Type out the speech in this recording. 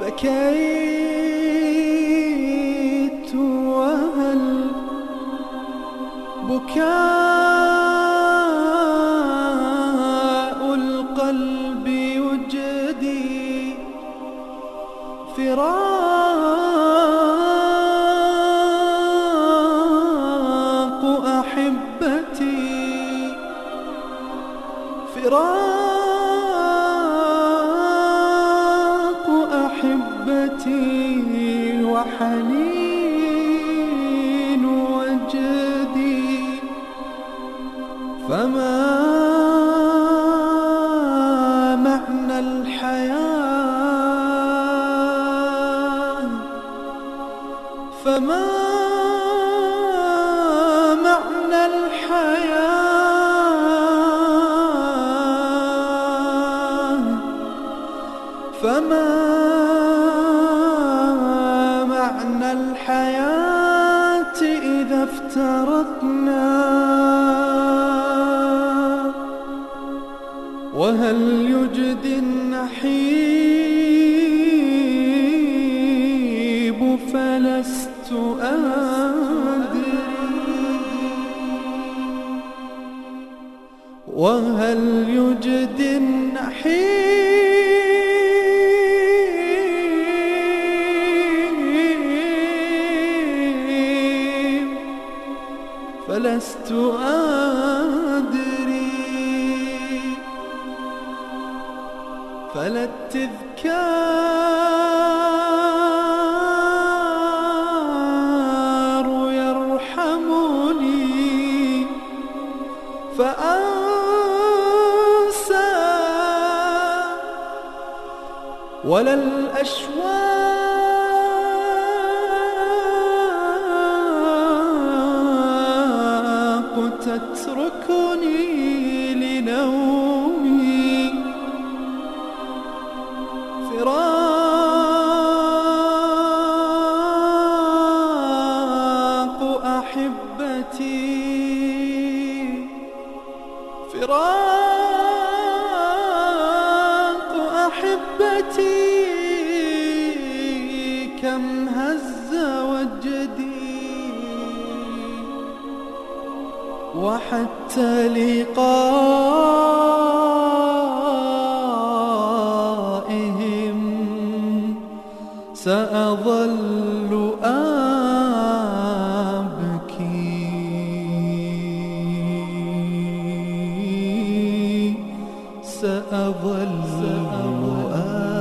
بكيت وهل بكاء القلب يجدي فراق أحبتي فراق أحبتي وحنين وجدي فما معنى الحياة فما معنى الحياة فما معنى الحياة إذا افترقنا وهل يجدي النحيب فلست أدري وهل يجدي النحيب فلست أدري فلا التذكار يرحمني فأنسى ولا الأشواق تتركني لنومي فراق أحبتي فراق أحبتي كم هز وجدي وحتى لقائهم سأظل أبكي سأظل